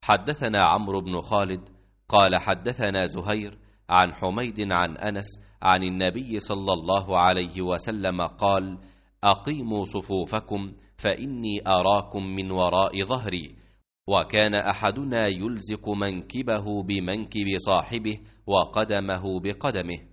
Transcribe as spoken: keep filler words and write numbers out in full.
حدثنا عمرو بن خالد قال حدثنا زهير عن حميد عن أنس عن النبي صلى الله عليه وسلم قال: أقيموا صفوفكم فإني أراكم من وراء ظهري. وكان أحدنا يلزق منكبه بمنكب صاحبه وقدمه بقدمه.